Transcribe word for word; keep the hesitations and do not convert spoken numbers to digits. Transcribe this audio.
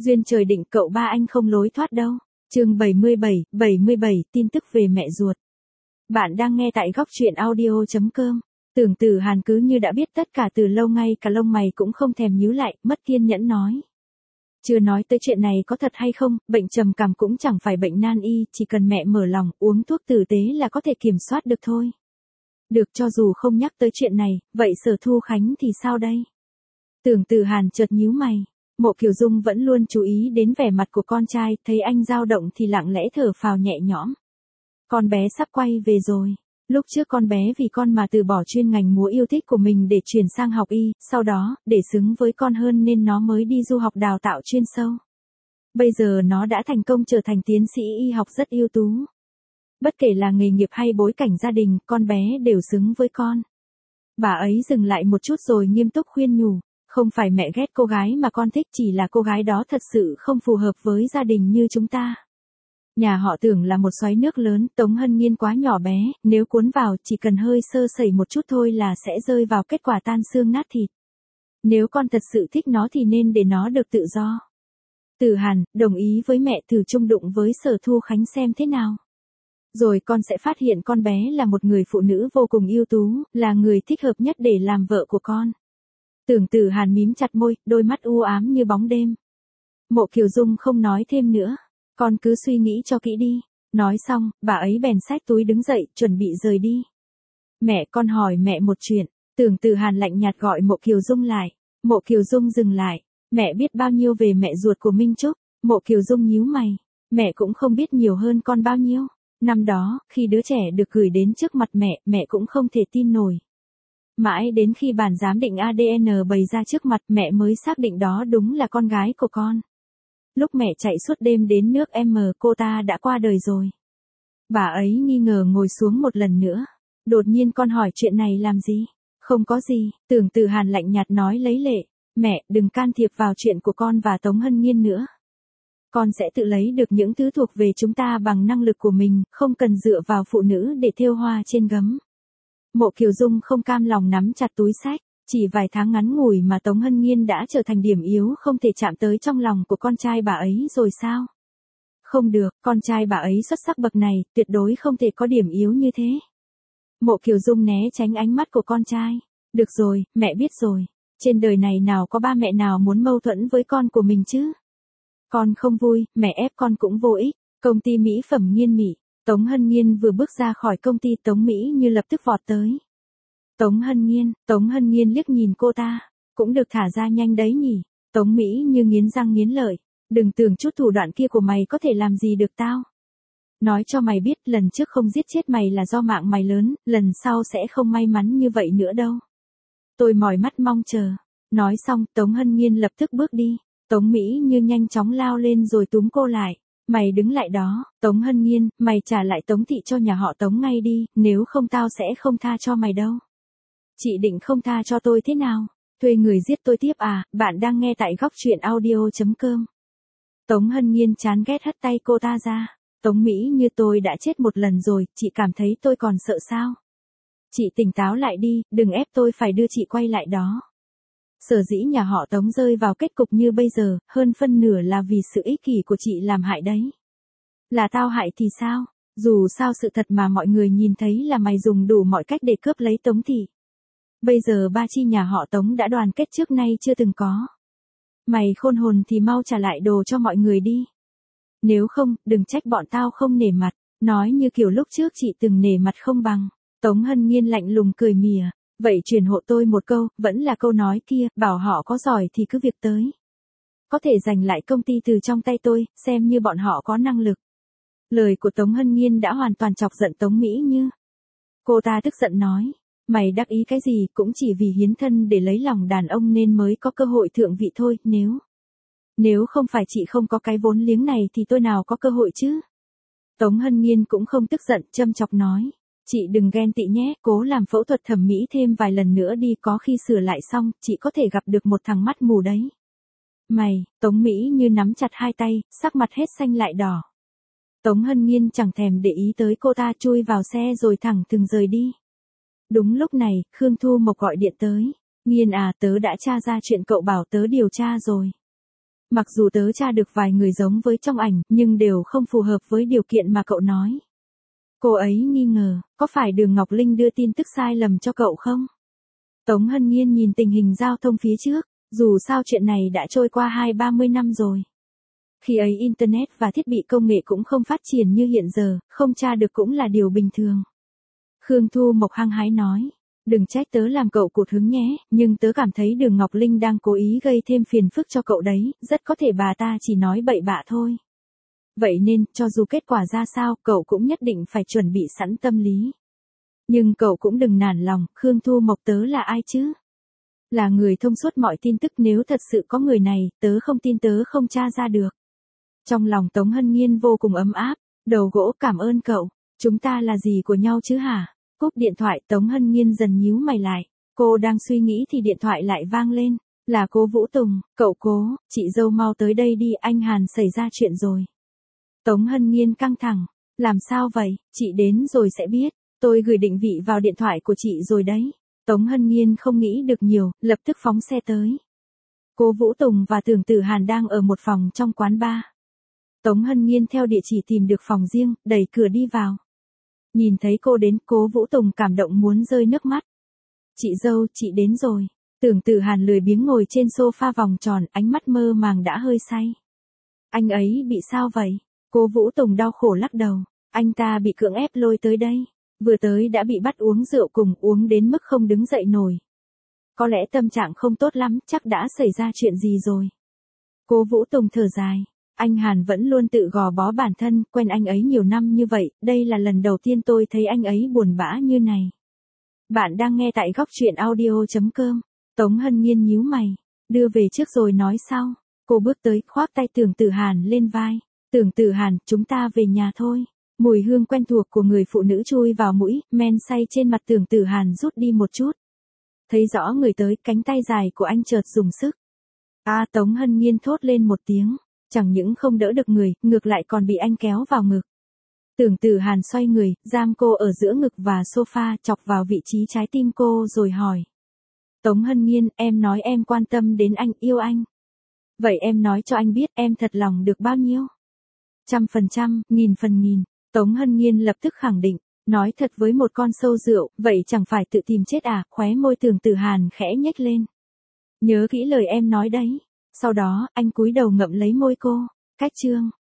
Duyên trời định cậu ba anh không lối thoát đâu. Chương bảy mươi bảy, bảy mươi bảy, tin tức về mẹ ruột. Bạn đang nghe tại góc truyện audio chấm com. Tưởng Tử Hàn cứ như đã biết tất cả từ lâu, ngay cả lông mày cũng không thèm nhíu lại, mất kiên nhẫn nói. Chưa nói tới chuyện này có thật hay không, bệnh trầm cảm cũng chẳng phải bệnh nan y, chỉ cần mẹ mở lòng, uống thuốc tử tế là có thể kiểm soát được thôi. Được, cho dù không nhắc tới chuyện này, vậy Sở Thu Khánh thì sao đây? Tưởng Tử Hàn chợt nhíu mày. Mộ Kiều Dung vẫn luôn chú ý đến vẻ mặt của con trai, thấy anh dao động thì lặng lẽ thở phào nhẹ nhõm. Con bé sắp quay về rồi. Lúc trước con bé vì con mà từ bỏ chuyên ngành múa yêu thích của mình để chuyển sang học y, sau đó, để xứng với con hơn nên nó mới đi du học đào tạo chuyên sâu. Bây giờ nó đã thành công trở thành tiến sĩ y học rất ưu tú. Bất kể là nghề nghiệp hay bối cảnh gia đình, con bé đều xứng với con. Bà ấy dừng lại một chút rồi nghiêm túc khuyên nhủ. Không phải mẹ ghét cô gái mà con thích, chỉ là cô gái đó thật sự không phù hợp với gia đình như chúng ta. Nhà họ Tưởng là một xoáy nước lớn, Tống Hân Nhiên quá nhỏ bé, nếu cuốn vào chỉ cần hơi sơ sẩy một chút thôi là sẽ rơi vào kết quả tan xương nát thịt. Nếu con thật sự thích nó thì nên để nó được tự do. Tử Hàn, đồng ý với mẹ, thử chung đụng với Sở Thu Khánh xem thế nào. Rồi con sẽ phát hiện con bé là một người phụ nữ vô cùng ưu tú, là người thích hợp nhất để làm vợ của con. Tưởng Tử Hàn mím chặt môi, đôi mắt u ám như bóng đêm. Mộ Kiều Dung không nói thêm nữa. Con cứ suy nghĩ cho kỹ đi. Nói xong, bà ấy bèn xách túi đứng dậy, chuẩn bị rời đi. Mẹ, con hỏi mẹ một chuyện. Tưởng Tử Hàn lạnh nhạt gọi Mộ Kiều Dung lại. Mộ Kiều Dung dừng lại. Mẹ biết bao nhiêu về mẹ ruột của Minh Trúc? Mộ Kiều Dung nhíu mày. Mẹ cũng không biết nhiều hơn con bao nhiêu. Năm đó, khi đứa trẻ được gửi đến trước mặt mẹ, mẹ cũng không thể tin nổi. Mãi đến khi bản giám định a đê en bày ra trước mặt, mẹ mới xác định đó đúng là con gái của con. Lúc mẹ chạy suốt đêm đến nước M, cô ta đã qua đời rồi. Bà ấy nghi ngờ ngồi xuống một lần nữa. Đột nhiên con hỏi chuyện này làm gì? Không có gì, Tưởng Tử Hàn lạnh nhạt nói lấy lệ. Mẹ, đừng can thiệp vào chuyện của con và Tống Hân Nhiên nữa. Con sẽ tự lấy được những thứ thuộc về chúng ta bằng năng lực của mình, không cần dựa vào phụ nữ để thêu hoa trên gấm. Mộ Kiều Dung không cam lòng nắm chặt túi xách, chỉ vài tháng ngắn ngủi mà Tống Hân Nhiên đã trở thành điểm yếu không thể chạm tới trong lòng của con trai bà ấy rồi sao? Không được, con trai bà ấy xuất sắc bậc này, tuyệt đối không thể có điểm yếu như thế. Mộ Kiều Dung né tránh ánh mắt của con trai. Được rồi, mẹ biết rồi. Trên đời này nào có ba mẹ nào muốn mâu thuẫn với con của mình chứ? Con không vui, mẹ ép con cũng vô ích. Công ty mỹ phẩm Nghiên Mỹ. Tống Hân Nhiên vừa bước ra khỏi công ty, Tống Mỹ Như lập tức vọt tới. Tống Hân Nhiên, Tống Hân Nhiên liếc nhìn cô ta. Cũng được thả ra nhanh đấy nhỉ. Tống Mỹ Như nghiến răng nghiến lợi. Đừng tưởng chút thủ đoạn kia của mày có thể làm gì được tao. Nói cho mày biết, lần trước không giết chết mày là do mạng mày lớn, lần sau sẽ không may mắn như vậy nữa đâu. Tôi mỏi mắt mong chờ. Nói xong, Tống Hân Nhiên lập tức bước đi. Tống Mỹ Như nhanh chóng lao lên rồi túm cô lại. Mày đứng lại đó, Tống Hân Nhiên, mày trả lại Tống thị cho nhà họ Tống ngay đi, nếu không tao sẽ không tha cho mày đâu. Chị định không tha cho tôi thế nào? Thuê người giết tôi tiếp à? Bạn đang nghe tại góc truyện audio chấm com. Tống Hân Nhiên chán ghét hất tay cô ta ra. Tống Mỹ Như, tôi đã chết một lần rồi, chị cảm thấy tôi còn sợ sao? Chị tỉnh táo lại đi, đừng ép tôi phải đưa chị quay lại đó. Sở dĩ nhà họ Tống rơi vào kết cục như bây giờ, hơn phân nửa là vì sự ích kỷ của chị làm hại đấy. Là tao hại thì sao? Dù sao sự thật mà mọi người nhìn thấy là mày dùng đủ mọi cách để cướp lấy Tống thị. Bây giờ ba chi nhà họ Tống đã đoàn kết trước nay chưa từng có. Mày khôn hồn thì mau trả lại đồ cho mọi người đi. Nếu không, đừng trách bọn tao không nể mặt, nói như kiểu lúc trước chị từng nể mặt không bằng. Tống Hân Nhiên lạnh lùng cười mỉa. Vậy truyền hộ tôi một câu, vẫn là câu nói kia, bảo họ có giỏi thì cứ việc tới. Có thể giành lại công ty từ trong tay tôi, xem như bọn họ có năng lực. Lời của Tống Hân Nhiên đã hoàn toàn chọc giận Tống Mỹ Như. Cô ta tức giận nói, mày đắc ý cái gì, cũng chỉ vì hiến thân để lấy lòng đàn ông nên mới có cơ hội thượng vị thôi, nếu... Nếu không phải chị không có cái vốn liếng này thì tôi nào có cơ hội chứ? Tống Hân Nhiên cũng không tức giận, châm chọc nói. Chị đừng ghen tị nhé, cố làm phẫu thuật thẩm mỹ thêm vài lần nữa đi, có khi sửa lại xong, chị có thể gặp được một thằng mắt mù đấy. Mày, Tống Mỹ Như nắm chặt hai tay, sắc mặt hết xanh lại đỏ. Tống Hân Nhiên chẳng thèm để ý tới cô ta, chui vào xe rồi thẳng thừng rời đi. Đúng lúc này, Khương Thu Mộc gọi điện tới. Nhiên à, tớ đã tra ra chuyện cậu bảo tớ điều tra rồi. Mặc dù tớ tra được vài người giống với trong ảnh, nhưng đều không phù hợp với điều kiện mà cậu nói. Cô ấy nghi ngờ, có phải Đường Ngọc Linh đưa tin tức sai lầm cho cậu không? Tống Hân Nhiên nhìn tình hình giao thông phía trước, dù sao chuyện này đã trôi qua hai ba mươi năm rồi. Khi ấy Internet và thiết bị công nghệ cũng không phát triển như hiện giờ, không tra được cũng là điều bình thường. Khương Thu Mộc hăng hái nói, đừng trách tớ làm cậu cụt hứng nhé, nhưng tớ cảm thấy Đường Ngọc Linh đang cố ý gây thêm phiền phức cho cậu đấy, rất có thể bà ta chỉ nói bậy bạ thôi. Vậy nên, cho dù kết quả ra sao, cậu cũng nhất định phải chuẩn bị sẵn tâm lý. Nhưng cậu cũng đừng nản lòng, Khương Thu Mộc tớ là ai chứ? Là người thông suốt mọi tin tức, nếu thật sự có người này, tớ không tin tớ không tra ra được. Trong lòng Tống Hân Nhiên vô cùng ấm áp, đầu gỗ cảm ơn cậu, chúng ta là gì của nhau chứ hả? Cúp điện thoại Tống Hân Nhiên dần nhíu mày lại, cô đang suy nghĩ thì điện thoại lại vang lên, là cô Vũ Tùng, cậu Cố, chị dâu mau tới đây đi, anh Hàn xảy ra chuyện rồi. Tống Hân Nhiên căng thẳng, làm sao vậy, chị đến rồi sẽ biết, tôi gửi định vị vào điện thoại của chị rồi đấy. Tống Hân Nhiên không nghĩ được nhiều, lập tức phóng xe tới. Cô Vũ Tùng và Tưởng Tử Hàn đang ở một phòng trong quán bar. Tống Hân Nhiên theo địa chỉ tìm được phòng riêng, đẩy cửa đi vào. Nhìn thấy cô đến, Cố Vũ Tùng cảm động muốn rơi nước mắt. Chị dâu, chị đến rồi. Tưởng Tử Hàn lười biếng ngồi trên sofa vòng tròn, ánh mắt mơ màng đã hơi say. Anh ấy bị sao vậy? Cố Vũ Tùng đau khổ lắc đầu. Anh ta bị cưỡng ép lôi tới đây. Vừa tới đã bị bắt uống rượu cùng, uống đến mức không đứng dậy nổi. Có lẽ tâm trạng không tốt lắm, chắc đã xảy ra chuyện gì rồi. Cố Vũ Tùng thở dài. Anh Hàn vẫn luôn tự gò bó bản thân, quen anh ấy nhiều năm như vậy, đây là lần đầu tiên tôi thấy anh ấy buồn bã như này. Bạn đang nghe tại góc truyện audio chấm com. Tống Hân Nhiên nhíu mày, đưa về trước rồi nói sau. Cô bước tới, khoác tay Tưởng Tử Hàn lên vai. Tưởng Tử Hàn, chúng ta về nhà thôi. Mùi hương quen thuộc của người phụ nữ chui vào mũi, men say trên mặt Tưởng Tử Hàn rút đi một chút. Thấy rõ người tới, cánh tay dài của anh chợt dùng sức. A à, Tống Hân Nhiên thốt lên một tiếng. Chẳng những không đỡ được người, ngược lại còn bị anh kéo vào ngực. Tưởng Tử Hàn xoay người, giam cô ở giữa ngực và sofa, chọc vào vị trí trái tim cô rồi hỏi. Tống Hân Nhiên, em nói em quan tâm đến anh, yêu anh. Vậy em nói cho anh biết em thật lòng được bao nhiêu? Trăm phần trăm, nghìn phần nghìn. Tống Hân Nhiên lập tức khẳng định, nói thật với một con sâu rượu, vậy chẳng phải tự tìm chết à? Khóe môi Tưởng Tử Hàn khẽ nhếch lên. Nhớ kỹ lời em nói đấy. Sau đó, anh cúi đầu ngậm lấy môi cô. Cách chương.